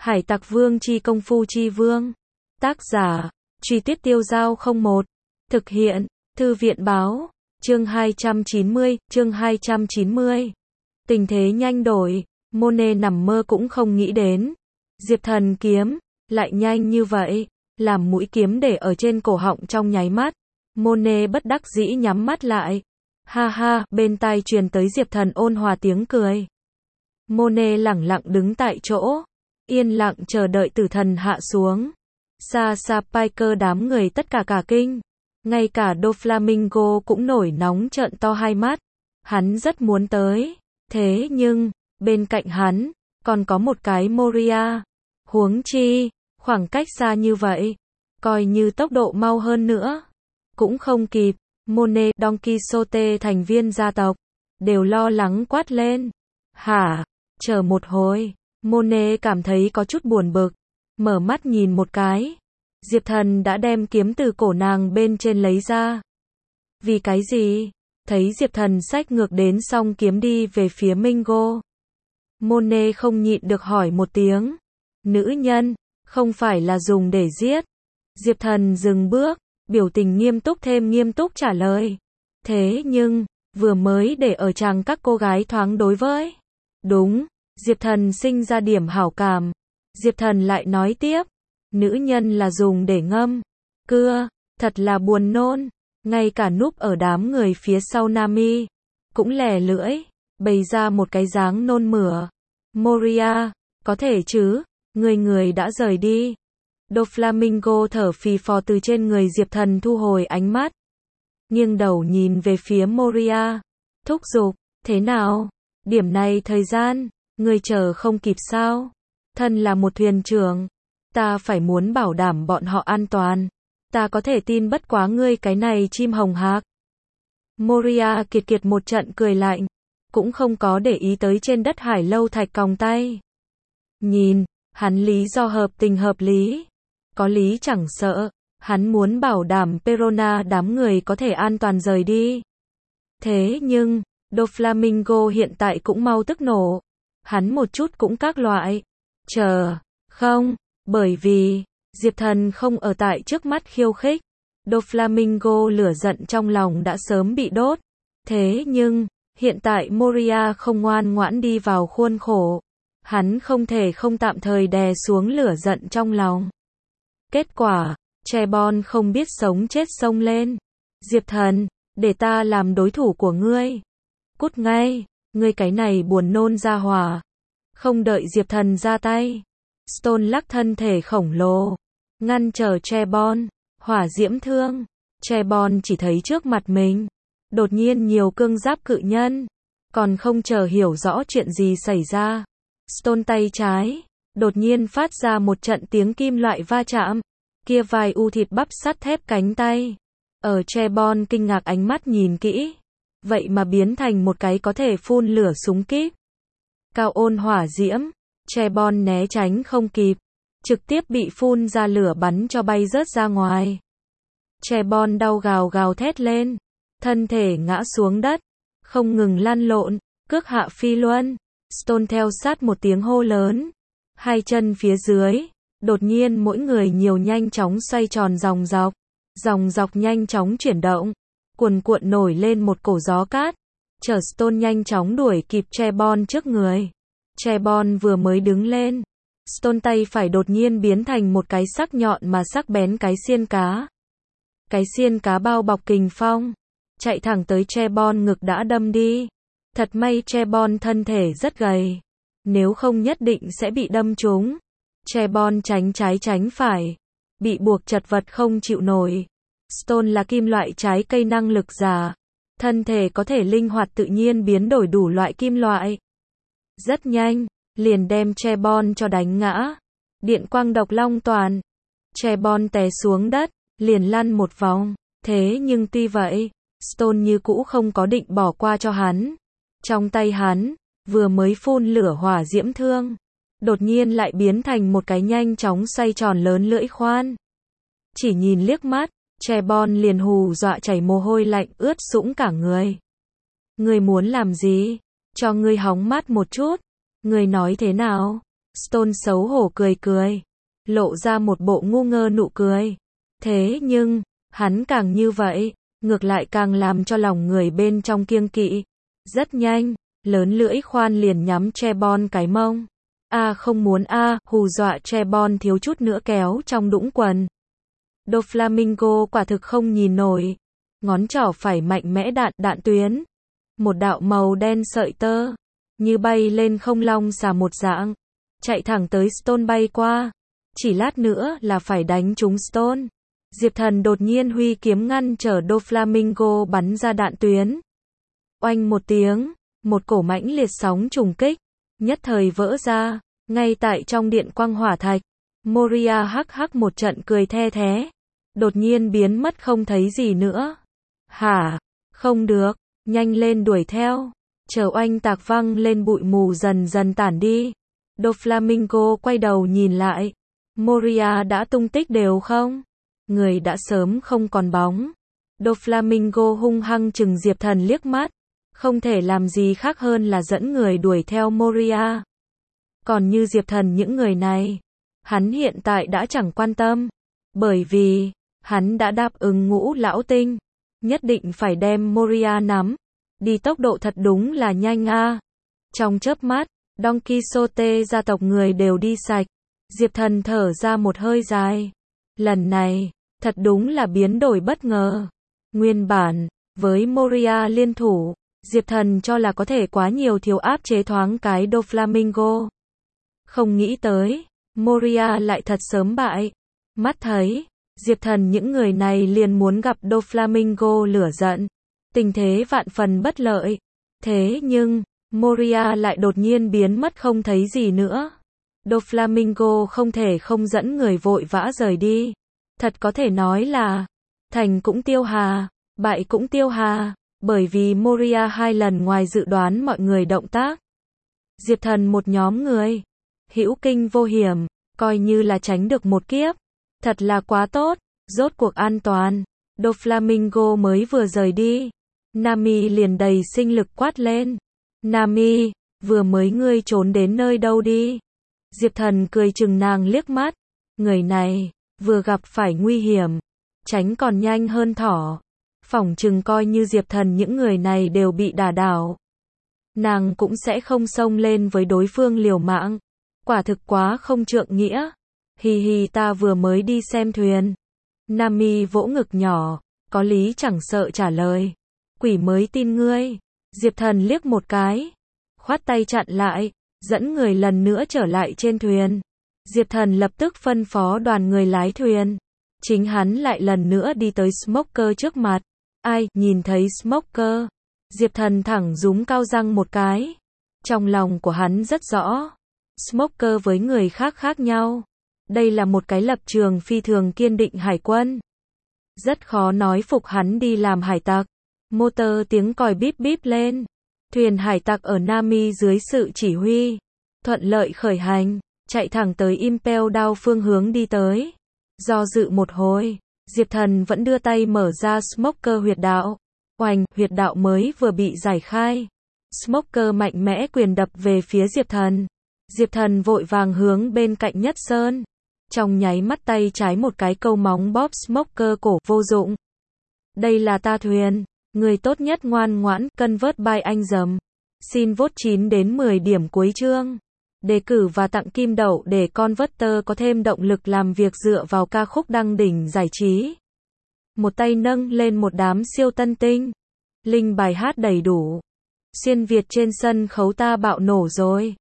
Hải Tặc Vương chi công phu chi vương. Tác giả, Truy Tuyết Tiêu Dao 01. Thực hiện, Thư viện Báo. Chương 290. Tình thế nhanh đổi, Monet nằm mơ cũng không nghĩ đến. Diệp Thần kiếm, lại nhanh như vậy, làm mũi kiếm để ở trên cổ họng trong nháy mắt. Monet bất đắc dĩ nhắm mắt lại. Ha ha, bên tai truyền tới Diệp Thần ôn hòa tiếng cười. Monet lẳng lặng đứng tại chỗ, yên lặng chờ đợi tử thần hạ xuống. Xa xa Piker đám người tất cả cả kinh. Ngay cả Doflamingo cũng nổi nóng trợn to hai mắt. Hắn rất muốn tới. Thế nhưng, bên cạnh hắn, còn có một cái Moria. Huống chi, khoảng cách xa như vậy, coi như tốc độ mau hơn nữa, cũng không kịp. Monet, Don Quixote thành viên gia tộc, đều lo lắng quát lên. Hả? Chờ một hồi. Monet cảm thấy có chút buồn bực. Mở mắt nhìn một cái. Diệp Thần đã đem kiếm từ cổ nàng bên trên lấy ra. Vì cái gì? Thấy Diệp Thần xách ngược đến song kiếm đi về phía Mingo. Monet không nhịn được hỏi một tiếng. Nữ nhân, không phải là dùng để giết. Diệp Thần dừng bước, biểu tình nghiêm túc thêm nghiêm túc trả lời. Thế nhưng, vừa mới để ở chàng các cô gái thoáng đối với. Đúng, Diệp Thần sinh ra điểm hảo cảm. Diệp Thần lại nói tiếp. Nữ nhân là dùng để ngâm. Cưa, thật là buồn nôn. Ngay cả núp ở đám người phía sau Nami, cũng lè lưỡi, bày ra một cái dáng nôn mửa. Moria, có thể chứ, người đã rời đi. Doflamingo thở phì phò từ trên người Diệp Thần thu hồi ánh mắt. Nghiêng đầu nhìn về phía Moria. Thúc giục, thế nào? Điểm này thời gian, người chờ không kịp sao? Thân là một thuyền trưởng, ta phải muốn bảo đảm bọn họ an toàn. Ta có thể tin bất quá ngươi cái này chim hồng hạc. Moria kiệt một trận cười lạnh, cũng không có để ý tới trên đất hải lâu thạch còng tay. Nhìn, hắn lý do hợp tình hợp lý. Có lý chẳng sợ, hắn muốn bảo đảm Perona đám người có thể an toàn rời đi. Thế nhưng, Doflamingo hiện tại cũng mau tức nổ. Hắn một chút cũng các loại. Chờ, không, bởi vì Diệp Thần không ở tại trước mắt khiêu khích. Doflamingo lửa giận trong lòng đã sớm bị đốt. Thế nhưng, hiện tại Moria không ngoan ngoãn đi vào khuôn khổ. Hắn không thể không tạm thời đè xuống lửa giận trong lòng. Kết quả, Trebon không biết sống chết xông lên. Diệp Thần, để ta làm đối thủ của ngươi. Cút ngay, ngươi cái này buồn nôn ra hỏa. Không đợi Diệp Thần ra tay. Stone lắc thân thể khổng lồ, ngăn trở Trebon, hỏa diễm thương. Trebon chỉ thấy trước mặt mình, đột nhiên nhiều cương giáp cự nhân, còn không chờ hiểu rõ chuyện gì xảy ra. Stone tay trái, đột nhiên phát ra một trận tiếng kim loại va chạm, kia vài u thịt bắp sắt thép cánh tay. Ở Trebon kinh ngạc ánh mắt nhìn kỹ, vậy mà biến thành một cái có thể phun lửa súng kíp. Cao ôn hỏa diễm. Trebon né tránh không kịp, trực tiếp bị phun ra lửa bắn cho bay rớt ra ngoài. Trebon đau gào thét lên, thân thể ngã xuống đất, không ngừng lăn lộn, cước hạ phi luân. Stone theo sát một tiếng hô lớn, hai chân phía dưới, đột nhiên mỗi người nhiều nhanh chóng xoay tròn dòng dọc nhanh chóng chuyển động, cuồn cuộn nổi lên một cổ gió cát, chở Stone nhanh chóng đuổi kịp Trebon trước người. Trebon vừa mới đứng lên, Stone tay phải đột nhiên biến thành một cái sắc nhọn mà sắc bén cái xiên cá. Cái xiên cá bao bọc kình phong, chạy thẳng tới Trebon ngực đã đâm đi. Thật may Trebon thân thể rất gầy, nếu không nhất định sẽ bị đâm trúng. Trebon tránh trái tránh phải, bị buộc chật vật không chịu nổi. Stone là kim loại trái cây năng lực giả, thân thể có thể linh hoạt tự nhiên biến đổi đủ loại kim loại. Rất nhanh, liền đem Trebon cho đánh ngã. Điện quang độc long toàn. Trebon té xuống đất, liền lăn một vòng. Thế nhưng tuy vậy, Stone như cũ không có định bỏ qua cho hắn. Trong tay hắn, vừa mới phun lửa hỏa diễm thương, đột nhiên lại biến thành một cái nhanh chóng xoay tròn lớn lưỡi khoan. Chỉ nhìn liếc mắt, Trebon liền hù dọa chảy mồ hôi lạnh ướt sũng cả người. Ngươi muốn làm gì? Cho ngươi hóng mát một chút. Ngươi nói thế nào? Stone xấu hổ cười cười, lộ ra một bộ ngu ngơ nụ cười. Thế nhưng, hắn càng như vậy, ngược lại càng làm cho lòng người bên trong kiêng kỵ. Rất nhanh, lớn lưỡi khoan liền nhắm Trebon cái mông. Không muốn hù dọa Trebon thiếu chút nữa kéo trong đũng quần. Doflamingo quả thực không nhìn nổi. Ngón trỏ phải mạnh mẽ đạn tuyến. Một đạo màu đen sợi tơ, như bay lên không long xà một dạng, chạy thẳng tới Stone bay qua. Chỉ lát nữa là phải đánh trúng Stone. Diệp Thần đột nhiên huy kiếm ngăn trở Doflamingo bắn ra đạn tuyến. Oanh một tiếng, một cổ mãnh liệt sóng trùng kích, nhất thời vỡ ra, ngay tại trong điện quang hỏa thạch. Moria hắc hắc một trận cười the thé, đột nhiên biến mất không thấy gì nữa. Hả? Không được, nhanh lên đuổi theo. Chờ oanh tạc văng lên bụi mù dần dần tản đi. Doflamingo quay đầu nhìn lại. Moria đã tung tích đều không? Người đã sớm không còn bóng. Doflamingo hung hăng chừng Diệp Thần liếc mắt. Không thể làm gì khác hơn là dẫn người đuổi theo Moria. Còn như Diệp Thần những người này, hắn hiện tại đã chẳng quan tâm. Bởi vì, hắn đã đáp ứng Ngũ Lão Tinh, nhất định phải đem Moria nắm. Đi tốc độ thật đúng là nhanh Trong chớp mắt, Don Quixote gia tộc người đều đi sạch. Diệp Thần thở ra một hơi dài. Lần này, thật đúng là biến đổi bất ngờ. Nguyên bản, với Moria liên thủ, Diệp Thần cho là có thể quá nhiều thiếu áp chế thoáng cái Doflamingo. Không nghĩ tới, Moria lại thật sớm bại. Mắt thấy, Diệp Thần những người này liền muốn gặp Doflamingo lửa giận. Tình thế vạn phần bất lợi. Thế nhưng, Moria lại đột nhiên biến mất không thấy gì nữa. Doflamingo không thể không dẫn người vội vã rời đi. Thật có thể nói là, thành cũng tiêu hà, bại cũng tiêu hà, bởi vì Moria 2 lần ngoài dự đoán mọi người động tác. Diệp Thần một nhóm người, hữu kinh vô hiểm, coi như là tránh được một kiếp. Thật là quá tốt, rốt cuộc an toàn. Doflamingo mới vừa rời đi, Nami liền đầy sinh lực quát lên. Nami, vừa mới ngươi trốn đến nơi đâu đi? Diệp Thần cười chừng nàng liếc mắt. Người này, vừa gặp phải nguy hiểm, tránh còn nhanh hơn thỏ. Phỏng chừng coi như Diệp Thần những người này đều bị đả đảo, nàng cũng sẽ không xông lên với đối phương liều mạng. Quả thực quá không trượng nghĩa. Hì hì, ta vừa mới đi xem thuyền. Nami vỗ ngực nhỏ, có lý chẳng sợ trả lời. Quỷ mới tin ngươi. Diệp Thần liếc một cái, khoát tay chặn lại, dẫn người lần nữa trở lại trên thuyền. Diệp Thần lập tức phân phó đoàn người lái thuyền. Chính hắn lại lần nữa đi tới Smoker trước mặt. Nhìn thấy Smoker, Diệp Thần thẳng rúm cao răng một cái. Trong lòng của hắn rất rõ, Smoker với người khác khác nhau. Đây là một cái lập trường phi thường kiên định hải quân. Rất khó nói phục hắn đi làm hải tặc. Motor tiếng còi bíp bíp lên. Thuyền hải tặc ở Nami dưới sự chỉ huy, thuận lợi khởi hành, chạy thẳng tới Impel Down phương hướng đi tới. Do dự một hồi, Diệp Thần vẫn đưa tay mở ra Smoker huyệt đạo. Oanh, huyệt đạo mới vừa bị giải khai. Smoker mạnh mẽ quyền đập về phía Diệp Thần. Diệp Thần vội vàng hướng bên cạnh Nhất Sơn. Trong nháy mắt tay trái một cái câu móng bóp Smoker cổ, vô dụng. Đây là ta thuyền, người tốt nhất ngoan ngoãn, convert by anh dầm. Xin vote 9 đến 10 điểm cuối chương. Đề cử và tặng kim đậu để Converter có thêm động lực làm việc dựa vào ca khúc đăng đỉnh giải trí. Một tay nâng lên một đám siêu tân tinh. Link bài hát đầy đủ. Xuyên Việt trên sân khấu ta bạo nổ rồi.